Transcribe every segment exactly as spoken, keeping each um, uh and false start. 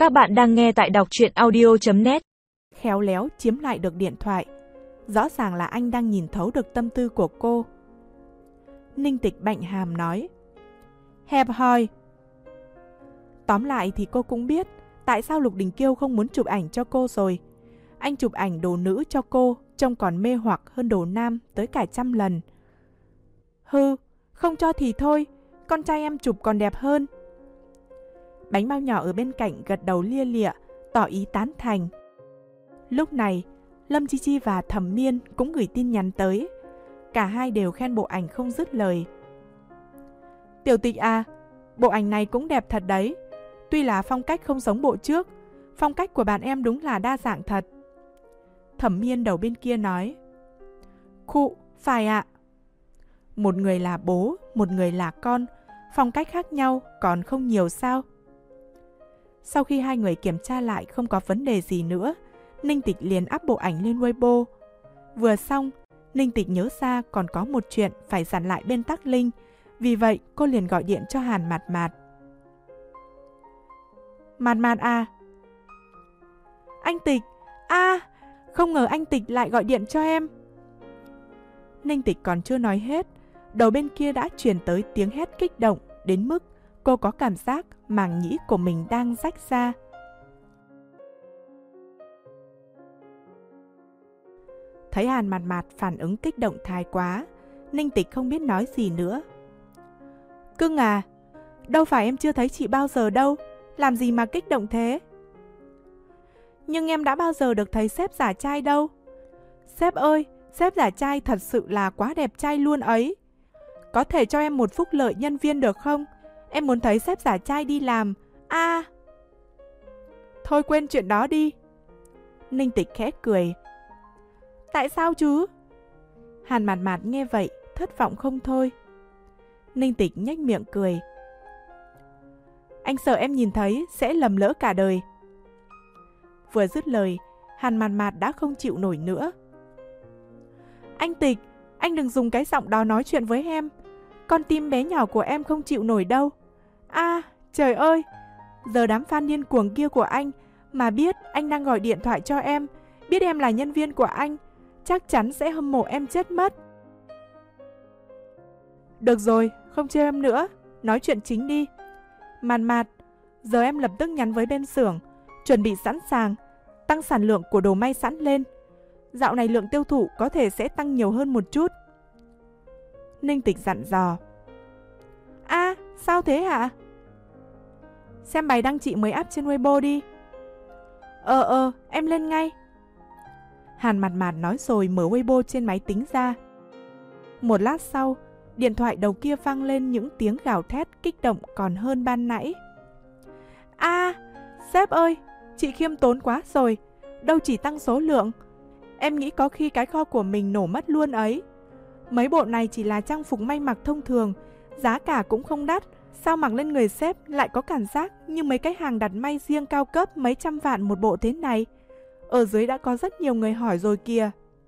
Các bạn đang nghe tại đọc truyện audio chấm net. Khéo léo chiếm lại được điện thoại. Rõ ràng là anh đang nhìn thấu được tâm tư của cô. Ninh Tịch bạnh hàm nói: hẹp hòi. Tóm lại thì cô cũng biết tại sao Lục Đình Kiêu không muốn chụp ảnh cho cô rồi. Anh chụp ảnh đồ nữ cho cô trông còn mê hoặc hơn đồ nam tới cả trăm lần. Hừ, không cho thì thôi, con trai em chụp còn đẹp hơn. Bánh bao nhỏ ở bên cạnh gật đầu lia lịa, tỏ ý tán thành. Lúc này, Lâm Chi Chi và Thẩm Miên cũng gửi tin nhắn tới. Cả hai đều khen bộ ảnh không dứt lời. Tiểu Tịch à, bộ ảnh này cũng đẹp thật đấy. Tuy là phong cách không giống bộ trước, phong cách của bạn em đúng là đa dạng thật. Thẩm Miên đầu bên kia nói: Khụ, phải ạ. Một người là bố, một người là con, phong cách khác nhau còn không nhiều sao? Sau khi hai người kiểm tra lại không có vấn đề gì nữa, Ninh Tịch liền up bộ ảnh lên Weibo. Vừa xong, Ninh Tịch nhớ ra còn có một chuyện phải dặn lại bên Tắc Linh, vì vậy cô liền gọi điện cho Hàn Mạt Mạt. Mạt Mạt à? Anh Tịch, à, không ngờ anh Tịch lại gọi điện cho em. Ninh Tịch còn chưa nói hết, đầu bên kia đã truyền tới tiếng hét kích động đến mức cô có cảm giác màng nhĩ của mình đang rách ra. Thấy Hàn Mạt Mạt phản ứng kích động thái quá, Ninh Tịch không biết nói gì nữa. Cưng à, đâu phải em chưa thấy chị bao giờ đâu, làm gì mà kích động thế? Nhưng em đã bao giờ được thấy sếp giả trai đâu. Sếp ơi, sếp giả trai thật sự là quá đẹp trai luôn ấy. Có thể cho em một phúc lợi nhân viên được không? Em muốn thấy sếp giả trai đi làm. À! Thôi quên chuyện đó đi. Ninh Tịch khẽ cười. Tại sao chứ? Hàn Mạt Mạt nghe vậy, thất vọng không thôi. Ninh Tịch nhếch miệng cười. Anh sợ em nhìn thấy sẽ lầm lỡ cả đời. Vừa dứt lời, Hàn Mạt Mạt đã không chịu nổi nữa. Anh Tịch, anh đừng dùng cái giọng đó nói chuyện với em. Con tim bé nhỏ của em không chịu nổi đâu. À, trời ơi, giờ đám fan điên cuồng kia của anh mà biết anh đang gọi điện thoại cho em, biết em là nhân viên của anh, chắc chắn sẽ hâm mộ em chết mất. Được rồi, không trêu em nữa, nói chuyện chính đi. Mạt Mạt, giờ em lập tức nhắn với bên xưởng, chuẩn bị sẵn sàng, tăng sản lượng của đồ may sẵn lên. Dạo này lượng tiêu thụ có thể sẽ tăng nhiều hơn một chút. Ninh Tịch dặn dò. À, sao thế hả? Xem bài đăng chị mới up trên Weibo đi. Ờ ờ, em lên ngay. Hàn Mạt Mạt nói rồi mở Weibo trên máy tính ra. Một lát sau, điện thoại đầu kia vang lên những tiếng gào thét kích động còn hơn ban nãy. À, sếp ơi, chị khiêm tốn quá rồi, đâu chỉ tăng số lượng. Em nghĩ có khi cái kho của mình nổ mất luôn ấy. Mấy bộ này chỉ là trang phục may mặc thông thường, giá cả cũng không đắt. Sao mặc lên người sếp lại có cảm giác như mấy cái hàng đặt may riêng cao cấp mấy trăm vạn một bộ thế này? Ở dưới đã có rất nhiều người hỏi rồi kìa.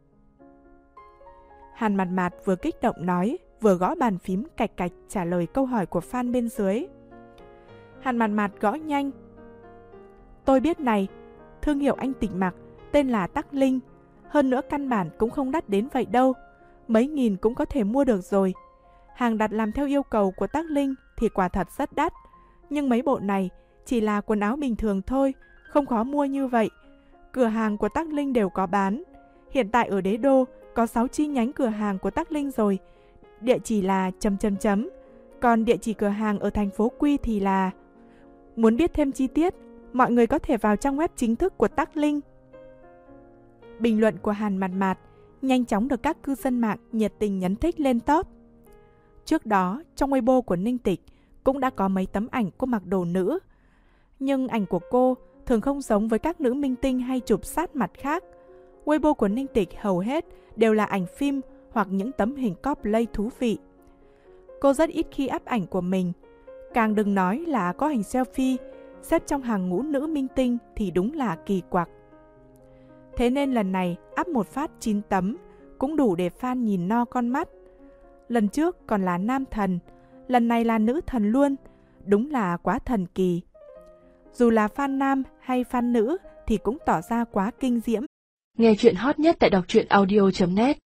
Hàn Mạt Mạt vừa kích động nói, vừa gõ bàn phím cạch cạch trả lời câu hỏi của fan bên dưới. Hàn Mạt Mạt gõ nhanh. Tôi biết này, thương hiệu anh Tịch mặc tên là Tắc Linh. Hơn nữa căn bản cũng không đắt đến vậy đâu. Mấy nghìn cũng có thể mua được rồi. Hàng đặt làm theo yêu cầu của Tắc Linh thì quả thật rất đắt. Nhưng mấy bộ này chỉ là quần áo bình thường thôi, không khó mua như vậy. Cửa hàng của Tắc Linh đều có bán. Hiện tại ở Đế Đô có sáu chi nhánh cửa hàng của Tắc Linh rồi. Địa chỉ là chấm chấm chấm. Còn địa chỉ cửa hàng ở thành phố Quy thì là... Muốn biết thêm chi tiết, mọi người có thể vào trang web chính thức của Tắc Linh. Bình luận của Hàn Mạt Mạt nhanh chóng được các cư dân mạng nhiệt tình nhấn thích lên top. Trước đó, trong Weibo của Ninh Tịch cũng đã có mấy tấm ảnh cô mặc đồ nữ. Nhưng ảnh của cô thường không giống với các nữ minh tinh hay chụp sát mặt khác. Weibo của Ninh Tịch hầu hết đều là ảnh phim hoặc những tấm hình cosplay thú vị. Cô rất ít khi up ảnh của mình. Càng đừng nói là có hình selfie, xếp trong hàng ngũ nữ minh tinh thì đúng là kỳ quặc. Thế nên lần này up một phát chín tấm cũng đủ để fan nhìn no con mắt. Lần trước còn là nam thần, lần này là nữ thần luôn, đúng là quá thần kỳ. dù là fan nam hay fan nữ thì cũng tỏ ra quá kinh diễm. Nghe chuyện hot nhất tại đọc truyện audio chấm net